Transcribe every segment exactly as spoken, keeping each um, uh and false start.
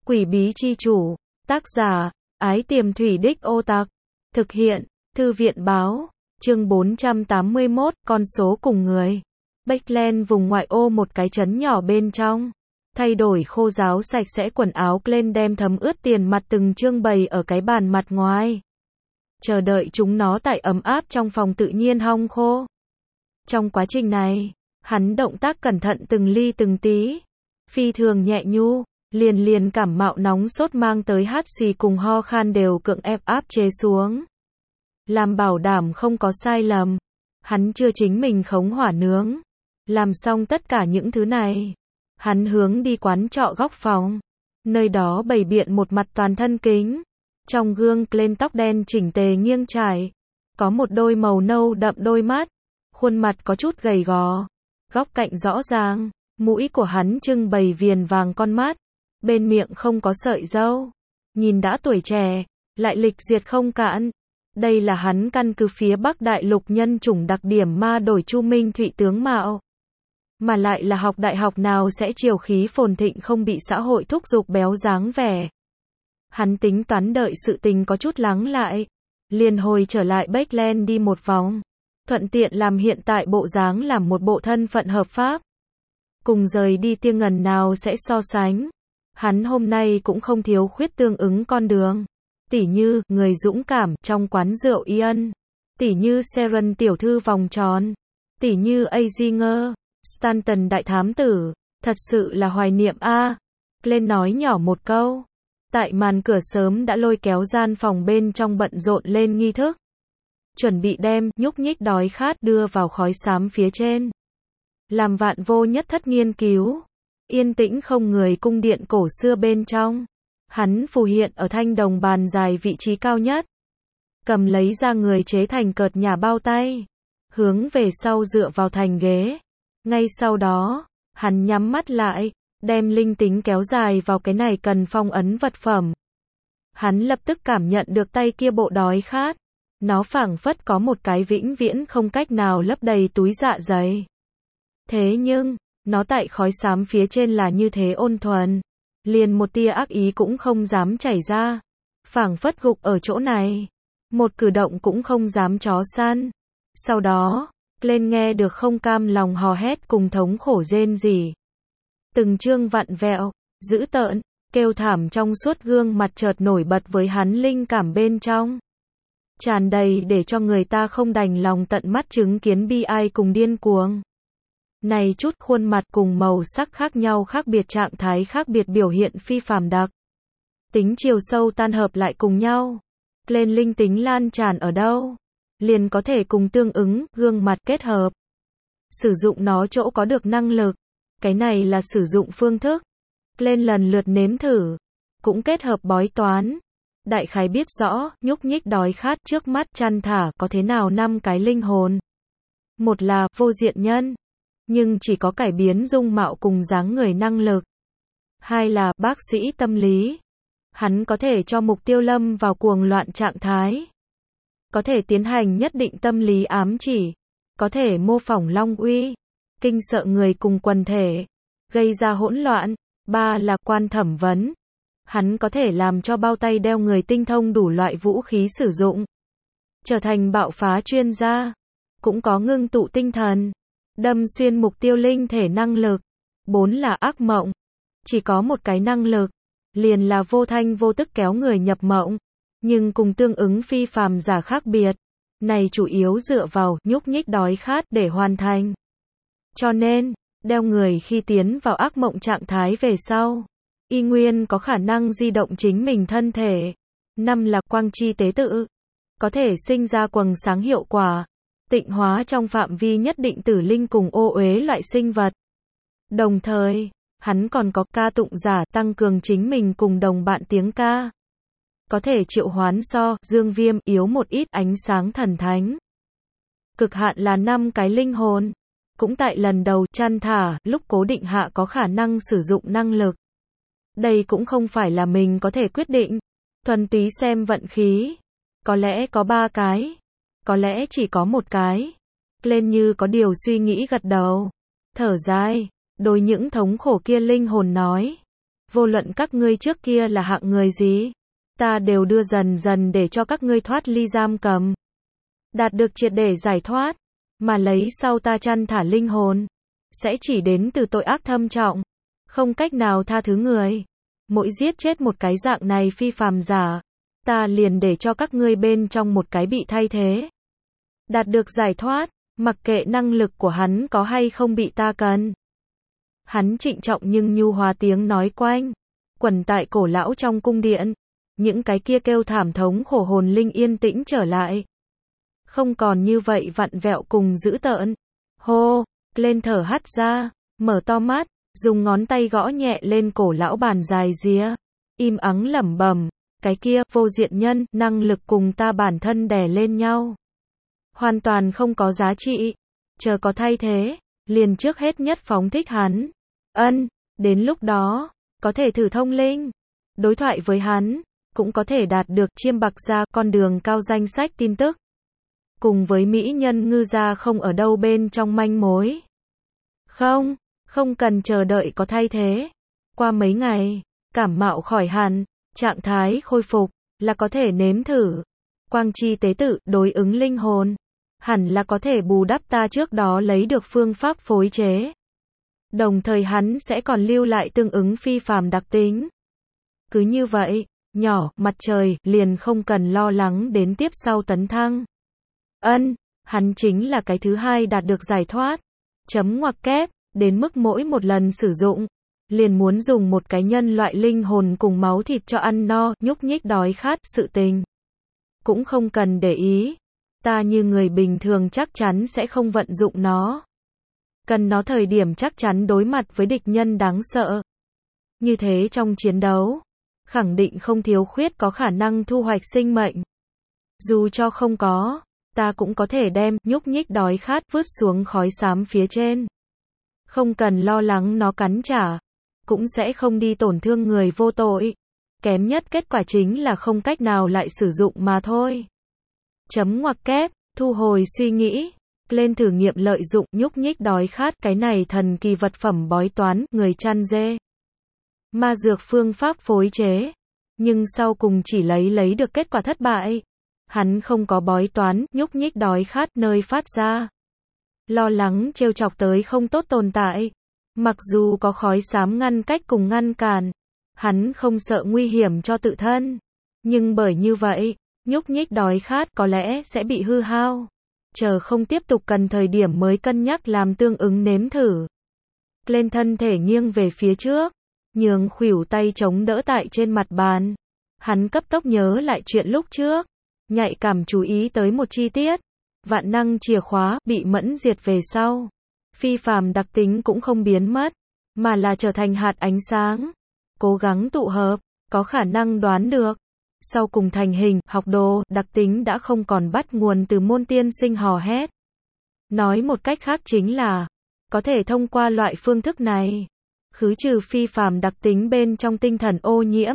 Quỷ bí chi chủ. Tác giả, Ái Tiềm Thủy Đích Ô Tặc. Thực hiện, Thư viện báo. Chương bốn trăm tám mươi mốt, con số cùng người. Backland vùng ngoại ô một cái trấn nhỏ bên trong. Thay đổi khô ráo sạch sẽ quần áo, Glenn đem thấm ướt tiền mặt từng trương bày ở cái bàn mặt ngoài. Chờ đợi chúng nó tại ấm áp trong phòng tự nhiên hong khô. Trong quá trình này, hắn động tác cẩn thận từng ly từng tí. Phi thường nhẹ nhu, liền liền cảm mạo nóng sốt mang tới hắt xì cùng ho khan đều cưỡng ép áp chế xuống. Làm bảo đảm không có sai lầm, hắn chưa chính mình khống hỏa nướng. Làm xong tất cả những thứ này, hắn hướng đi quán trọ góc phòng. Nơi đó bày biện một mặt toàn thân kính. Trong gương Glenn tóc đen chỉnh tề nghiêng trải. Có một đôi màu nâu đậm đôi mắt. Khuôn mặt có chút gầy gò. Góc cạnh rõ ràng. Mũi của hắn trưng bày viền vàng con mắt. Bên miệng không có sợi râu. Nhìn đã tuổi trẻ, lại lịch duyệt không cạn. Đây là hắn căn cứ phía Bắc Đại Lục nhân chủng đặc điểm ma đổi Chu Minh Thụy tướng mạo. Mà lại là học đại học nào sẽ chiều khí phồn thịnh không bị xã hội thúc giục béo dáng vẻ. Hắn tính toán đợi sự tình có chút lắng lại. Liền hồi trở lại Backland đi một vòng. Thuận tiện làm hiện tại bộ dáng làm một bộ thân phận hợp pháp. Cùng rời đi Tiêng Ngần nào sẽ so sánh. Hắn hôm nay cũng không thiếu khuyết tương ứng con đường. Tỉ như, người dũng cảm, trong quán rượu Ian. Tỉ như Sharon tiểu thư vòng tròn. Tỉ như Azinger, Stanton đại thám tử. Thật sự là hoài niệm a. Glenn nói nhỏ một câu. Tại màn cửa sớm đã lôi kéo gian phòng bên trong bận rộn lên nghi thức. Chuẩn bị đem, nhúc nhích đói khát đưa vào khói xám phía trên. Làm vạn vô nhất thất nghiên cứu. Yên tĩnh không người cung điện cổ xưa bên trong. Hắn phù hiện ở thanh đồng bàn dài vị trí cao nhất. Cầm lấy ra người chế thành cợt nhà bao tay. Hướng về sau dựa vào thành ghế. Ngay sau đó, hắn nhắm mắt lại, đem linh tính kéo dài vào cái này cần phong ấn vật phẩm. Hắn lập tức cảm nhận được tay kia bộ đói khát. Nó phảng phất có một cái vĩnh viễn không cách nào lấp đầy túi dạ dày. Thế nhưng, nó tại khói xám phía trên là như thế ôn thuần. Liền một tia ác ý cũng không dám chảy ra. Phảng phất gục ở chỗ này. Một cử động cũng không dám chó săn. Sau đó, Glenn nghe được không cam lòng hò hét cùng thống khổ rên rỉ. Từng chương vặn vẹo, dữ tợn, kêu thảm trong suốt gương mặt chợt nổi bật với hắn linh cảm bên trong. Tràn đầy để cho người ta không đành lòng tận mắt chứng kiến bi ai cùng điên cuồng. Này chút khuôn mặt cùng màu sắc khác nhau khác biệt trạng thái khác biệt biểu hiện phi phàm đặc. Tính chiều sâu tan hợp lại cùng nhau. Glenn linh tính lan tràn ở đâu? Liền có thể cùng tương ứng, gương mặt kết hợp. Sử dụng nó chỗ có được năng lực. Cái này là sử dụng phương thức. Glenn lần lượt nếm thử. Cũng kết hợp bói toán. Đại khái biết rõ, nhúc nhích đói khát trước mắt chăn thả có thế nào năm cái linh hồn. Một là, vô diện nhân. Nhưng chỉ có cải biến dung mạo cùng dáng người năng lực. Hai là, bác sĩ tâm lý. Hắn có thể cho mục tiêu lâm vào cuồng loạn trạng thái. Có thể tiến hành nhất định tâm lý ám chỉ. Có thể mô phỏng long uy. Kinh sợ người cùng quần thể. Gây ra hỗn loạn. Ba là quan thẩm vấn. Hắn có thể làm cho bao tay đeo người tinh thông đủ loại vũ khí sử dụng. Trở thành bạo phá chuyên gia. Cũng có ngưng tụ tinh thần. Đâm xuyên mục tiêu linh thể năng lực. Bốn là ác mộng. Chỉ có một cái năng lực. Liền là vô thanh vô tức kéo người nhập mộng. Nhưng cùng tương ứng phi phàm giả khác biệt. Này chủ yếu dựa vào nhúc nhích đói khát để hoàn thành. Cho nên, đeo người khi tiến vào ác mộng trạng thái về sau. Y nguyên có khả năng di động chính mình thân thể. Năm là quang chi tế tự. Có thể sinh ra quầng sáng hiệu quả. Tịnh hóa trong phạm vi nhất định tử linh cùng ô uế loại sinh vật. Đồng thời, hắn còn có ca tụng giả tăng cường chính mình cùng đồng bạn tiếng ca. Có thể triệu hoán so, dương viêm, yếu một ít ánh sáng thần thánh. Cực hạn là năm cái linh hồn. Cũng tại lần đầu chăn thả, lúc cố định hạ có khả năng sử dụng năng lực. Đây cũng không phải là mình có thể quyết định. Thuần túy xem vận khí. Có lẽ có ba cái. Có lẽ chỉ có một cái. Glenn như có điều suy nghĩ gật đầu. Thở dài. Đối những thống khổ kia linh hồn nói. Vô luận các ngươi trước kia là hạng người gì, ta đều đưa dần dần để cho các ngươi thoát ly giam cầm. Đạt được triệt để giải thoát, mà lấy sau ta chăn thả linh hồn, sẽ chỉ đến từ tội ác thâm trọng, không cách nào tha thứ người. Mỗi giết chết một cái dạng này phi phàm giả, ta liền để cho các ngươi bên trong một cái bị thay thế. Đạt được giải thoát, mặc kệ năng lực của hắn có hay không bị ta cần. Hắn trịnh trọng nhưng nhu hòa tiếng nói quanh quẩn tại cổ lão trong cung điện. Những cái kia kêu thảm thống khổ hồn linh yên tĩnh trở lại. Không còn như vậy vặn vẹo cùng dữ tợn. Hô, lên thở hắt ra, mở to mắt, dùng ngón tay gõ nhẹ lên cổ lão bàn dài ría. Im ắng lẩm bẩm, cái kia, vô diện nhân, năng lực cùng ta bản thân đè lên nhau. Hoàn toàn không có giá trị. Chờ có thay thế, liền trước hết nhất phóng thích hắn. Ân, đến lúc đó, có thể thử thông linh. Đối thoại với hắn, cũng có thể đạt được chiêm bạc gia con đường cao danh sách tin tức. Cùng với mỹ nhân ngư gia không ở đâu bên trong manh mối. Không, không cần chờ đợi có thay thế. Qua mấy ngày, cảm mạo khỏi hẳn, trạng thái khôi phục, là có thể nếm thử. Quang chi tế tự, đối ứng linh hồn. Hẳn là có thể bù đắp ta trước đó lấy được phương pháp phối chế. Đồng thời hắn sẽ còn lưu lại tương ứng phi phàm đặc tính. Cứ như vậy, nhỏ, mặt trời, liền không cần lo lắng đến tiếp sau tấn thăng. Ân, hắn chính là cái thứ hai đạt được giải thoát. Chấm ngoặc kép, đến mức mỗi một lần sử dụng, liền muốn dùng một cái nhân loại linh hồn cùng máu thịt cho ăn no, nhúc nhích đói khát, sự tình. Cũng không cần để ý. Ta như người bình thường chắc chắn sẽ không vận dụng nó. Cần nó thời điểm chắc chắn đối mặt với địch nhân đáng sợ. Như thế trong chiến đấu, khẳng định không thiếu khuyết có khả năng thu hoạch sinh mệnh. Dù cho không có, ta cũng có thể đem nhúc nhích đói khát vứt xuống khói xám phía trên. Không cần lo lắng nó cắn trả, cũng sẽ không đi tổn thương người vô tội. Kém nhất kết quả chính là không cách nào lại sử dụng mà thôi. Chấm ngoặc kép, thu hồi suy nghĩ. Lên thử nghiệm lợi dụng nhúc nhích đói khát cái này thần kỳ vật phẩm bói toán, người chăn dê. Ma dược phương pháp phối chế. Nhưng sau cùng chỉ lấy lấy được kết quả thất bại. Hắn không có bói toán, nhúc nhích đói khát nơi phát ra. Lo lắng trêu chọc tới không tốt tồn tại. Mặc dù có khói xám ngăn cách cùng ngăn cản. Hắn không sợ nguy hiểm cho tự thân. Nhưng bởi như vậy, nhúc nhích đói khát có lẽ sẽ bị hư hao. Chờ không tiếp tục cần thời điểm mới cân nhắc làm tương ứng nếm thử. Lên thân thể nghiêng về phía trước, nhường khuỷu tay chống đỡ tại trên mặt bàn. Hắn cấp tốc nhớ lại chuyện lúc trước, nhạy cảm chú ý tới một chi tiết. Vạn năng chìa khóa bị mẫn diệt về sau. Phi phàm đặc tính cũng không biến mất, mà là trở thành hạt ánh sáng. Cố gắng tụ hợp, có khả năng đoán được. Sau cùng thành hình, học đồ, đặc tính đã không còn bắt nguồn từ môn tiên sinh hò hét. Nói một cách khác chính là, có thể thông qua loại phương thức này, khứ trừ phi phàm đặc tính bên trong tinh thần ô nhiễm.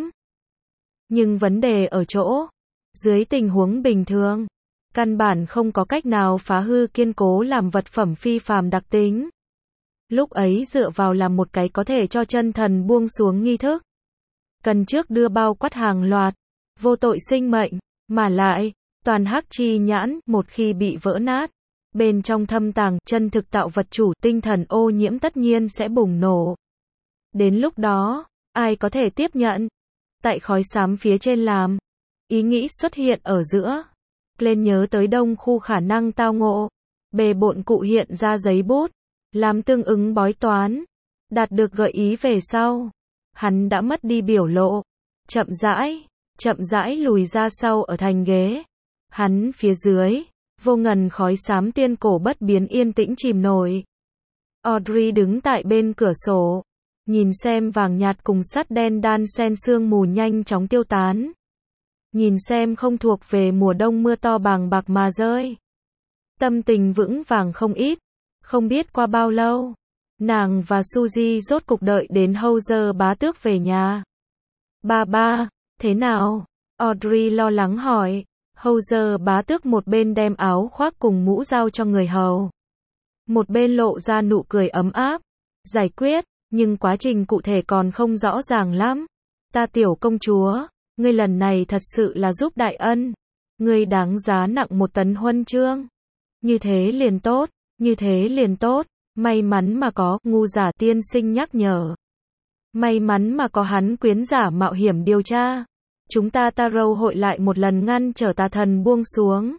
Nhưng vấn đề ở chỗ, dưới tình huống bình thường, căn bản không có cách nào phá hư kiên cố làm vật phẩm phi phàm đặc tính. Lúc ấy dựa vào làm một cái có thể cho chân thần buông xuống nghi thức. Cần trước đưa bao quát hàng loạt. Vô tội sinh mệnh, mà lại, toàn hắc chi nhãn, một khi bị vỡ nát, bên trong thâm tàng, chân thực tạo vật chủ, tinh thần ô nhiễm tất nhiên sẽ bùng nổ. Đến lúc đó, ai có thể tiếp nhận? Tại khói xám phía trên làm, ý nghĩ xuất hiện ở giữa. Lên nhớ tới đông khu khả năng tao ngộ, bề bộn cụ hiện ra giấy bút, làm tương ứng bói toán, đạt được gợi ý về sau. Hắn đã mất đi biểu lộ, chậm rãi. Chậm rãi lùi ra sau ở thành ghế. Hắn phía dưới, vô ngần khói xám tuyên cổ bất biến yên tĩnh chìm nổi. Audrey đứng tại bên cửa sổ, nhìn xem vàng nhạt cùng sắt đen đan xen sương mù nhanh chóng tiêu tán. Nhìn xem không thuộc về mùa đông mưa to bàng bạc mà rơi. Tâm tình vững vàng không ít, không biết qua bao lâu, nàng và Suzy rốt cục đợi đến Hauser bá tước về nhà. Ba ba. Thế nào? Audrey lo lắng hỏi. Hauser bá tước một bên đem áo khoác cùng mũ giao cho người hầu. Một bên lộ ra nụ cười ấm áp. Giải quyết, nhưng quá trình cụ thể còn không rõ ràng lắm. Ta tiểu công chúa, ngươi lần này thật sự là giúp đại ân. Ngươi đáng giá nặng một tấn huân chương. Như thế liền tốt, như thế liền tốt. May mắn mà có, ngu giả tiên sinh nhắc nhở. May mắn mà có hắn quyến giả mạo hiểm điều tra. Chúng ta Tarot hội lại một lần ngăn trở tà thần buông xuống.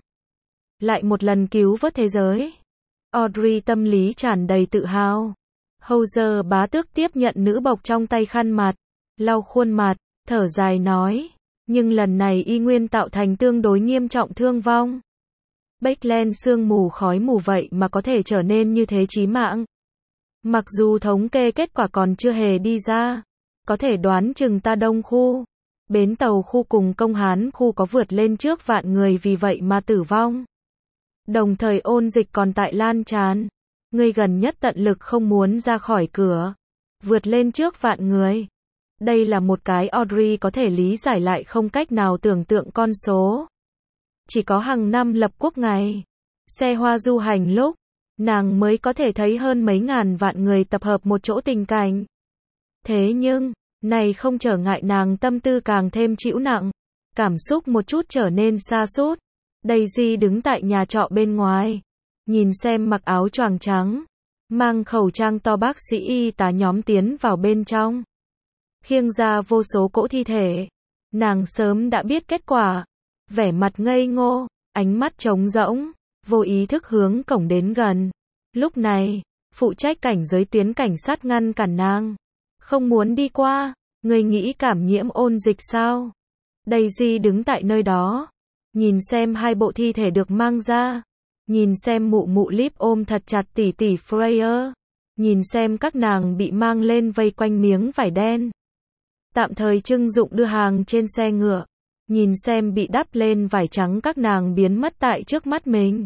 Lại một lần cứu vớt thế giới. Audrey tâm lý tràn đầy tự hào. Howzer bá tước tiếp nhận nữ bộc trong tay khăn mặt. Lau khuôn mặt, thở dài nói. Nhưng lần này y nguyên tạo thành tương đối nghiêm trọng thương vong. Backland sương mù khói mù vậy mà có thể trở nên như thế chí mạng. Mặc dù thống kê kết quả còn chưa hề đi ra. Có thể đoán chừng ta Đông khu. Bến tàu khu cùng Công Hán khu có vượt lên trước vạn người vì vậy mà tử vong. Đồng thời ôn dịch còn tại lan tràn. Ngươi gần nhất tận lực không muốn ra khỏi cửa. Vượt lên trước vạn người. Đây là một cái Audrey có thể lý giải lại không cách nào tưởng tượng con số. Chỉ có hàng năm lập quốc ngày. Xe hoa du hành lúc. Nàng mới có thể thấy hơn mấy ngàn vạn người tập hợp một chỗ tình cảnh. Thế nhưng, này không trở ngại nàng tâm tư càng thêm chịu nặng. Cảm xúc một chút trở nên sa sút. Daisy đứng tại nhà trọ bên ngoài. Nhìn xem mặc áo choàng trắng. Mang khẩu trang to bác sĩ y tá nhóm tiến vào bên trong. Khiêng ra vô số cỗ thi thể. Nàng sớm đã biết kết quả. Vẻ mặt ngây ngô, ánh mắt trống rỗng, vô ý thức hướng cổng đến gần. Lúc này, phụ trách cảnh giới tuyến cảnh sát ngăn cản nàng. Không muốn đi qua, người nghĩ cảm nhiễm ôn dịch sao? Daisy đứng tại nơi đó. Nhìn xem hai bộ thi thể được mang ra. Nhìn xem mụ mụ Lip ôm thật chặt tỷ tỷ Freya. Nhìn xem các nàng bị mang lên vây quanh miếng vải đen. Tạm thời trưng dụng đưa hàng trên xe ngựa. Nhìn xem bị đắp lên vải trắng các nàng biến mất tại trước mắt mình.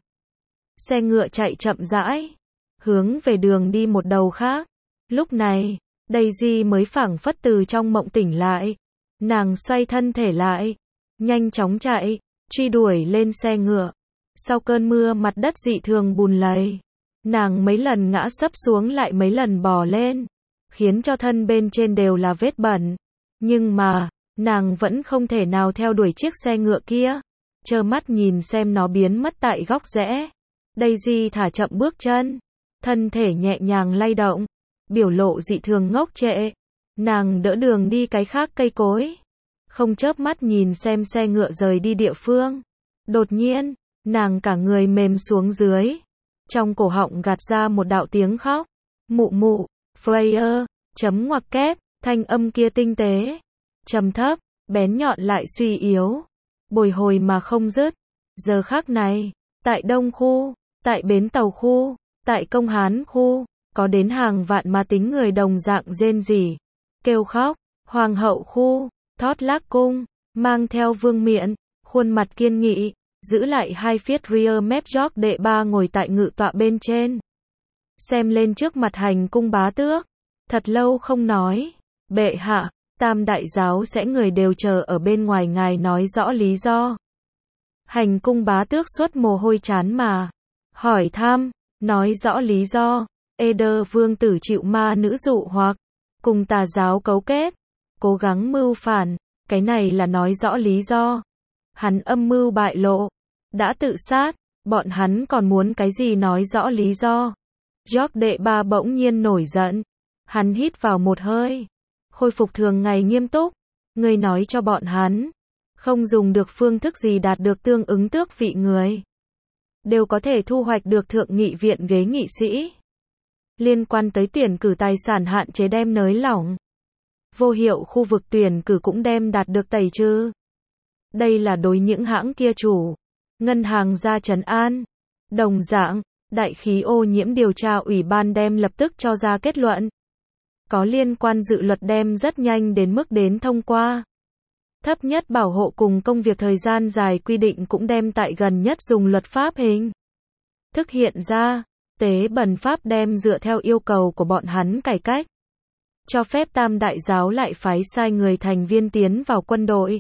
Xe ngựa chạy chậm rãi. Hướng về đường đi một đầu khác. Lúc này, Daisy mới phảng phất từ trong mộng tỉnh lại. Nàng xoay thân thể lại. Nhanh chóng chạy. Truy đuổi lên xe ngựa. Sau cơn mưa mặt đất dị thường bùn lầy. Nàng mấy lần ngã sấp xuống lại mấy lần bò lên. Khiến cho thân bên trên đều là vết bẩn. Nhưng mà, nàng vẫn không thể nào theo đuổi chiếc xe ngựa kia. Trơ mắt nhìn xem nó biến mất tại góc rẽ. Daisy thả chậm bước chân. Thân thể nhẹ nhàng lay động. Biểu lộ dị thường ngốc trệ. Nàng đỡ đường đi cái khác cây cối. Không chớp mắt nhìn xem xe ngựa rời đi địa phương. Đột nhiên, nàng cả người mềm xuống dưới. Trong cổ họng gạt ra một đạo tiếng khóc. Mụ mụ, Freya, chấm ngoặc kép, thanh âm kia tinh tế. Trầm thấp, bén nhọn lại suy yếu. Bồi hồi mà không dứt. Giờ khắc này, tại Đông khu, tại Bến Tàu khu, tại Công Hán khu, có đến hàng vạn ma tính người đồng dạng rên rỉ, kêu khóc. Hoàng hậu khu, Thót Lác cung, mang theo vương miện, khuôn mặt kiên nghị, giữ lại hai phiết rear mép George đệ ba ngồi tại ngự tọa bên trên. Xem lên trước mặt hành cung bá tước. Thật lâu không nói. Bệ hạ, Tam đại giáo sẽ người đều chờ ở bên ngoài ngài nói rõ lý do. Hành cung bá tước suốt mồ hôi chán mà. Hỏi thăm, nói rõ lý do. Eder vương tử chịu ma nữ dụ hoặc, cùng tà giáo cấu kết, cố gắng mưu phản, cái này là nói rõ lý do. Hắn âm mưu bại lộ, đã tự sát, bọn hắn còn muốn cái gì nói rõ lý do. George đệ ba bỗng nhiên nổi giận. Hắn hít vào một hơi. Khôi phục thường ngày nghiêm túc. Ngươi nói cho bọn hắn. Không dùng được phương thức gì đạt được tương ứng tước vị người. Đều có thể thu hoạch được thượng nghị viện ghế nghị sĩ. Liên quan tới tuyển cử tài sản hạn chế đem nới lỏng. Vô hiệu khu vực tuyển cử cũng đem đạt được tẩy trừ. Đây là đối những hãng kia chủ. Ngân hàng ra trấn an. Đồng dạng, đại khí ô nhiễm điều tra ủy ban đem lập tức cho ra kết luận. Có liên quan dự luật đem rất nhanh đến mức đến thông qua. Thấp nhất bảo hộ cùng công việc thời gian dài quy định cũng đem tại gần nhất dùng luật pháp hình thức hiện ra. Tế bẩn pháp đem dựa theo yêu cầu của bọn hắn cải cách. Cho phép Tam đại giáo lại phái sai người thành viên tiến vào quân đội.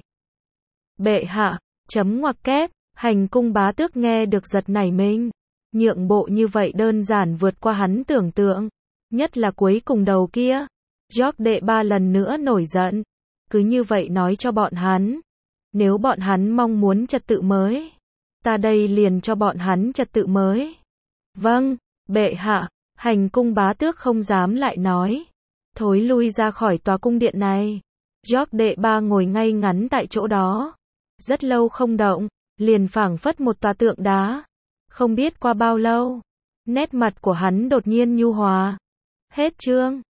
Bệ hạ, chấm ngoặc kép, hành cung bá tước nghe được giật nảy mình. Nhượng bộ như vậy đơn giản vượt qua hắn tưởng tượng. Nhất là cuối cùng đầu kia. George đệ ba lần nữa nổi giận. Cứ như vậy nói cho bọn hắn. Nếu bọn hắn mong muốn trật tự mới, ta đây liền cho bọn hắn trật tự mới. Vâng, bệ hạ. Hành cung bá tước không dám lại nói. Thối lui ra khỏi tòa cung điện này. George đệ ba ngồi ngay ngắn tại chỗ đó. Rất lâu không động, liền phảng phất một tòa tượng đá. Không biết qua bao lâu, nét mặt của hắn đột nhiên nhu hòa. Hết chương.